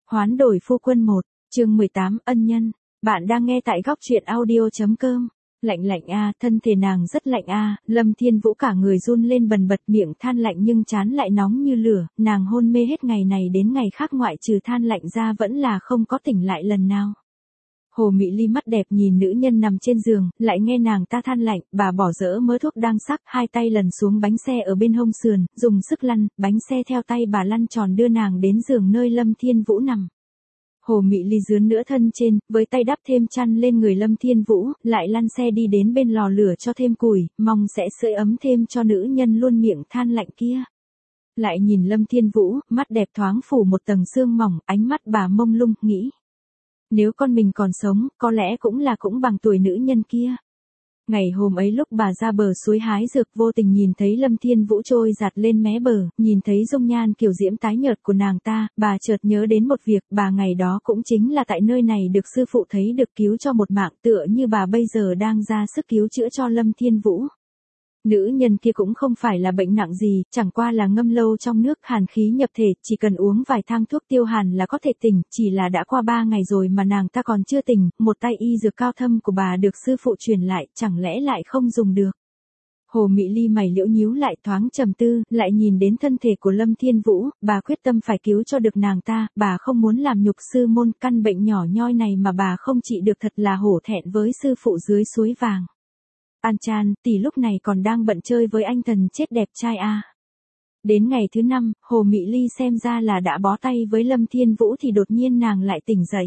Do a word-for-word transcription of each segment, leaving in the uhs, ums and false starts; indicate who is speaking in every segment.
Speaker 1: Hoán đổi phu quân một, chương mười tám, ân nhân. Bạn đang nghe tại góc truyện audio.com. Lạnh lạnh a, thân thể nàng rất lạnh a, Lâm Thiên Vũ cả người run lên bần bật, miệng than lạnh nhưng trán lại nóng như lửa, nàng hôn mê hết ngày này đến ngày khác, ngoại trừ than lạnh ra vẫn là không có tỉnh lại lần nào. Hồ Mị Ly mắt đẹp nhìn nữ nhân nằm trên giường, lại nghe nàng ta than lạnh, bà bỏ dỡ mớ thuốc đang sắc, hai tay lần xuống bánh xe ở bên hông sườn, dùng sức lăn, bánh xe theo tay bà lăn tròn đưa nàng đến giường nơi Lâm Thiên Vũ nằm. Hồ Mị Ly dướn nửa thân trên, với tay đắp thêm chăn lên người Lâm Thiên Vũ, lại lăn xe đi đến bên lò lửa cho thêm củi, mong sẽ sưởi ấm thêm cho nữ nhân luôn miệng than lạnh kia. Lại nhìn Lâm Thiên Vũ, mắt đẹp thoáng phủ một tầng sương mỏng, ánh mắt bà mông lung, nghĩ. Nếu con mình còn sống, có lẽ cũng là cũng bằng tuổi nữ nhân kia. Ngày hôm ấy lúc bà ra bờ suối hái dược, vô tình nhìn thấy Lâm Thiên Vũ trôi giạt lên mé bờ, nhìn thấy dung nhan kiều diễm tái nhợt của nàng ta, bà chợt nhớ đến một việc, bà ngày đó cũng chính là tại nơi này được sư phụ thấy được cứu cho một mạng, tựa như bà bây giờ đang ra sức cứu chữa cho Lâm Thiên Vũ. Nữ nhân kia cũng không phải là bệnh nặng gì, chẳng qua là ngâm lâu trong nước, hàn khí nhập thể, chỉ cần uống vài thang thuốc tiêu hàn là có thể tỉnh, chỉ là đã qua ba ngày rồi mà nàng ta còn chưa tỉnh, một tay y dược cao thâm của bà được sư phụ truyền lại, chẳng lẽ lại không dùng được. Hồ Mị Ly mày liễu nhíu lại, thoáng trầm tư, lại nhìn đến thân thể của Lâm Thiên Vũ, bà quyết tâm phải cứu cho được nàng ta, bà không muốn làm nhục sư môn, căn bệnh nhỏ nhoi này mà bà không trị được thật là hổ thẹn với sư phụ dưới suối vàng. An Chan, tỷ lúc này còn đang bận chơi với anh thần chết đẹp trai a. À. Đến ngày thứ năm, Hồ Mị Ly xem ra là đã bó tay với Lâm Thiên Vũ thì đột nhiên nàng lại tỉnh dậy.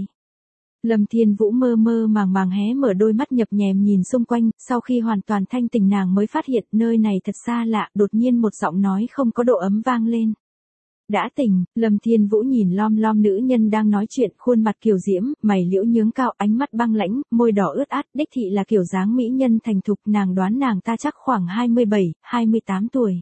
Speaker 1: Lâm Thiên Vũ mơ mơ màng màng hé mở đôi mắt nhập nhèm nhìn xung quanh, sau khi hoàn toàn thanh tỉnh nàng mới phát hiện nơi này thật xa lạ, đột nhiên một giọng nói không có độ ấm vang lên. Đã tỉnh, Lâm Thiên Vũ nhìn lom lom nữ nhân đang nói chuyện, khuôn mặt kiều diễm, mày liễu nhướng cao, ánh mắt băng lãnh, môi đỏ ướt át, đích thị là kiểu dáng mỹ nhân thành thục, nàng đoán nàng ta chắc khoảng hai mươi bảy, hai mươi tám tuổi.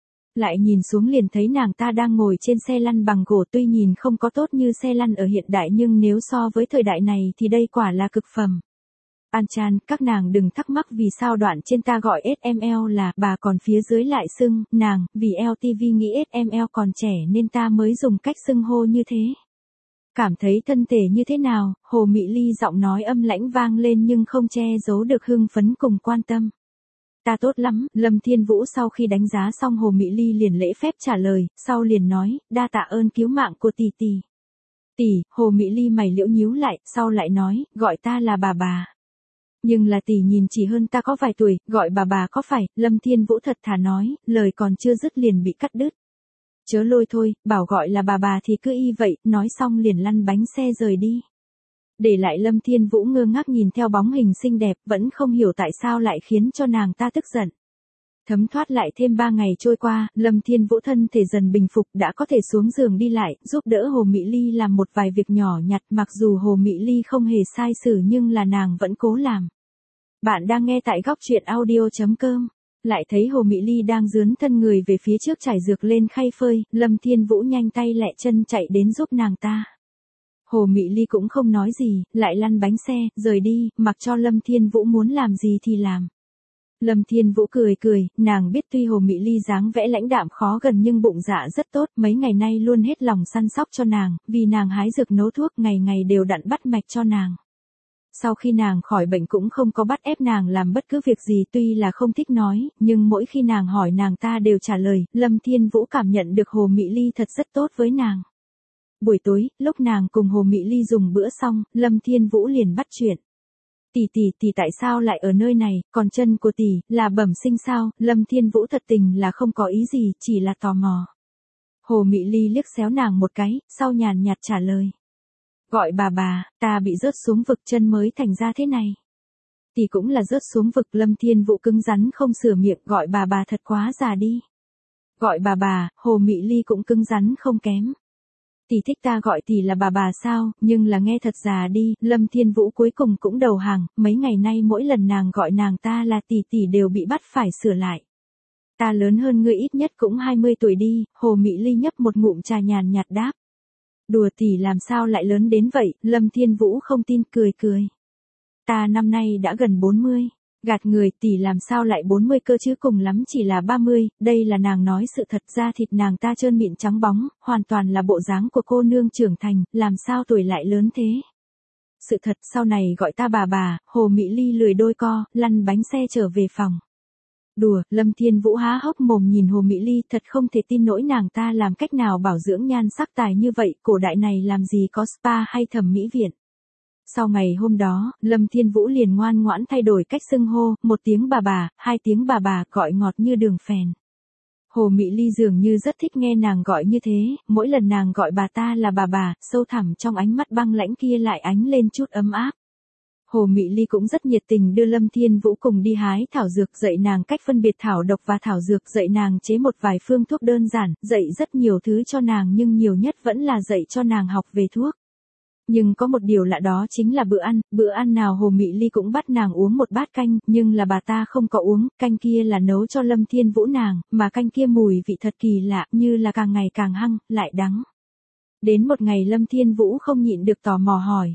Speaker 1: Lại nhìn xuống liền thấy nàng ta đang ngồi trên xe lăn bằng gỗ, tuy nhìn không có tốt như xe lăn ở hiện đại nhưng nếu so với thời đại này thì đây quả là cực phẩm. An Chan, các nàng đừng thắc mắc vì sao đoạn trên ta gọi ét em lờ là bà, còn phía dưới lại xưng nàng, vì lờ tê vê nghĩ ét em lờ còn trẻ nên ta mới dùng cách xưng hô như thế. Cảm thấy thân thể như thế nào? Hồ Mị Ly giọng nói âm lãnh vang lên nhưng không che giấu được hưng phấn cùng quan tâm. Ta tốt lắm, Lâm Thiên Vũ sau khi đánh giá xong Hồ Mị Ly liền lễ phép trả lời, sau liền nói, đa tạ ơn cứu mạng của tỷ tỷ. Tỷ, Hồ Mị Ly mày liễu nhíu lại, sau lại nói, gọi ta là bà bà. Nhưng là tỷ nhìn chỉ hơn ta có vài tuổi, gọi bà bà có phải, Lâm Thiên Vũ thật thà nói, lời còn chưa dứt liền bị cắt đứt. Chớ lôi thôi, bảo gọi là bà bà thì cứ y vậy, nói xong liền lăn bánh xe rời đi. Để lại Lâm Thiên Vũ ngơ ngác nhìn theo bóng hình xinh đẹp, vẫn không hiểu tại sao lại khiến cho nàng ta tức giận. Thấm thoát lại thêm ba ngày trôi qua, Lâm Thiên Vũ thân thể dần bình phục, đã có thể xuống giường đi lại, giúp đỡ Hồ Mị Ly làm một vài việc nhỏ nhặt, mặc dù Hồ Mị Ly không hề sai sử nhưng là nàng vẫn cố làm. Bạn đang nghe tại góc truyện audio.com. Lại thấy Hồ Mị Ly đang dướn thân người về phía trước trải dược lên khay phơi, Lâm Thiên Vũ nhanh tay lẹ chân chạy đến giúp nàng ta. Hồ Mị Ly cũng không nói gì, lại lăn bánh xe, rời đi, mặc cho Lâm Thiên Vũ muốn làm gì thì làm. Lâm Thiên Vũ cười cười, nàng biết tuy Hồ Mị Ly dáng vẽ lãnh đạm khó gần nhưng bụng dạ rất tốt, mấy ngày nay luôn hết lòng săn sóc cho nàng, vì nàng hái dược nấu thuốc ngày ngày đều đặn bắt mạch cho nàng. Sau khi nàng khỏi bệnh cũng không có bắt ép nàng làm bất cứ việc gì, tuy là không thích nói, nhưng mỗi khi nàng hỏi nàng ta đều trả lời, Lâm Thiên Vũ cảm nhận được Hồ Mị Ly thật rất tốt với nàng. Buổi tối, lúc nàng cùng Hồ Mị Ly dùng bữa xong, Lâm Thiên Vũ liền bắt chuyện. Tỷ tỷ tỷ tại sao lại ở nơi này, còn chân của tỷ, là bẩm sinh sao? Lâm Thiên Vũ thật tình là không có ý gì, chỉ là tò mò. Hồ Mị Ly liếc xéo nàng một cái, sau nhàn nhạt trả lời. Gọi bà bà, ta bị rớt xuống vực chân mới thành ra thế này. Tỷ cũng là rớt xuống vực, Lâm Thiên Vũ cứng rắn không sửa miệng, gọi bà bà thật quá già đi. Gọi bà bà, Hồ Mị Ly cũng cứng rắn không kém. Tỷ thích ta gọi tỷ là bà bà sao, nhưng là nghe thật già đi, Lâm Thiên Vũ cuối cùng cũng đầu hàng, mấy ngày nay mỗi lần nàng gọi nàng ta là tỷ tỷ đều bị bắt phải sửa lại. Ta lớn hơn ngươi ít nhất cũng hai mươi tuổi đi, Hồ Mị Ly nhấp một ngụm trà nhàn nhạt đáp. Đùa tỷ làm sao lại lớn đến vậy, Lâm Thiên Vũ không tin cười cười. Ta năm nay đã gần bốn mươi. Gạt người, tỷ làm sao lại bốn mươi cơ chứ, cùng lắm chỉ là ba mươi, đây là nàng nói sự thật, ra thịt nàng ta trơn mịn trắng bóng, hoàn toàn là bộ dáng của cô nương trưởng thành, làm sao tuổi lại lớn thế. Sự thật, sau này gọi ta bà bà. Hồ Mỹ Ly lười đôi co, lăn bánh xe trở về phòng. Đùa, Lâm Thiên Vũ há hốc mồm nhìn Hồ Mỹ Ly, thật không thể tin nổi nàng ta làm cách nào bảo dưỡng nhan sắc tài như vậy, cổ đại này làm gì có spa hay thẩm mỹ viện. Sau ngày hôm đó, Lâm Thiên Vũ liền ngoan ngoãn thay đổi cách xưng hô, một tiếng bà bà, hai tiếng bà bà, gọi ngọt như đường phèn. Hồ Mỹ Ly dường như rất thích nghe nàng gọi như thế, mỗi lần nàng gọi bà ta là bà bà, sâu thẳm trong ánh mắt băng lãnh kia lại ánh lên chút ấm áp. Hồ Mỹ Ly cũng rất nhiệt tình đưa Lâm Thiên Vũ cùng đi hái thảo dược, dạy nàng cách phân biệt thảo độc và thảo dược, dạy nàng chế một vài phương thuốc đơn giản, dạy rất nhiều thứ cho nàng nhưng nhiều nhất vẫn là dạy cho nàng học về thuốc. Nhưng có một điều lạ đó chính là bữa ăn, bữa ăn nào Hồ Mỹ Ly cũng bắt nàng uống một bát canh, nhưng là bà ta không có uống, canh kia là nấu cho Lâm Thiên Vũ nàng, mà canh kia mùi vị thật kỳ lạ, như là càng ngày càng hăng, lại đắng. Đến một ngày Lâm Thiên Vũ không nhịn được tò mò hỏi.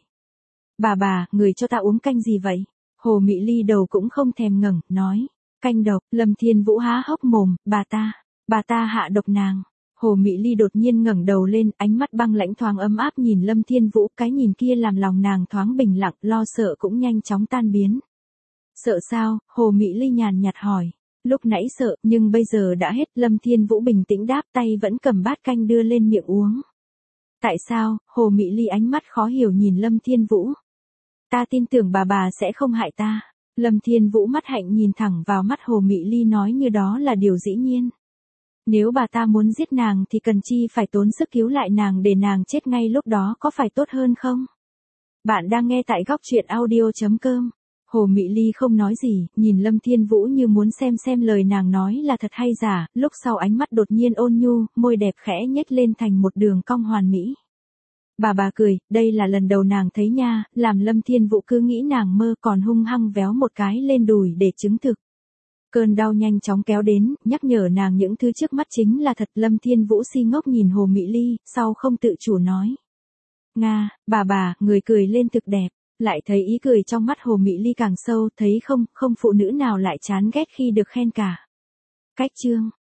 Speaker 1: Bà bà, người cho ta uống canh gì vậy? Hồ Mỹ Ly đầu cũng không thèm ngẩng, nói. Canh độc. Lâm Thiên Vũ há hốc mồm, bà ta, bà ta hạ độc nàng. Hồ Mỹ Ly đột nhiên ngẩng đầu lên, ánh mắt băng lãnh thoáng ấm áp nhìn Lâm Thiên Vũ, cái nhìn kia làm lòng nàng thoáng bình lặng, lo sợ cũng nhanh chóng tan biến. Sợ sao? Hồ Mỹ Ly nhàn nhạt hỏi. Lúc nãy sợ, nhưng bây giờ đã hết. Lâm Thiên Vũ bình tĩnh đáp, tay vẫn cầm bát canh đưa lên miệng uống. Tại sao? Hồ Mỹ Ly ánh mắt khó hiểu nhìn Lâm Thiên Vũ. Ta tin tưởng bà bà sẽ không hại ta. Lâm Thiên Vũ mắt hạnh nhìn thẳng vào mắt Hồ Mỹ Ly nói như đó là điều dĩ nhiên. Nếu bà ta muốn giết nàng thì cần chi phải tốn sức cứu lại nàng để nàng chết ngay lúc đó, có phải tốt hơn không? Bạn đang nghe tại góc truyện audio chấm com. Hồ Mỹ Ly không nói gì, nhìn Lâm Thiên Vũ như muốn xem xem lời nàng nói là thật hay giả, lúc sau ánh mắt đột nhiên ôn nhu, môi đẹp khẽ nhếch lên thành một đường cong hoàn mỹ. Bà bà cười, đây là lần đầu nàng thấy nha, làm Lâm Thiên Vũ cứ nghĩ nàng mơ, còn hung hăng véo một cái lên đùi để chứng thực. Cơn đau nhanh chóng kéo đến, nhắc nhở nàng những thứ trước mắt chính là thật. Lâm Thiên Vũ si ngốc nhìn Hồ Mỹ Ly, sau không tự chủ nói. Nga, bà bà, người cười lên thực đẹp. Lại thấy ý cười trong mắt Hồ Mỹ Ly càng sâu, thấy không, không phụ nữ nào lại chán ghét khi được khen cả. Cách chương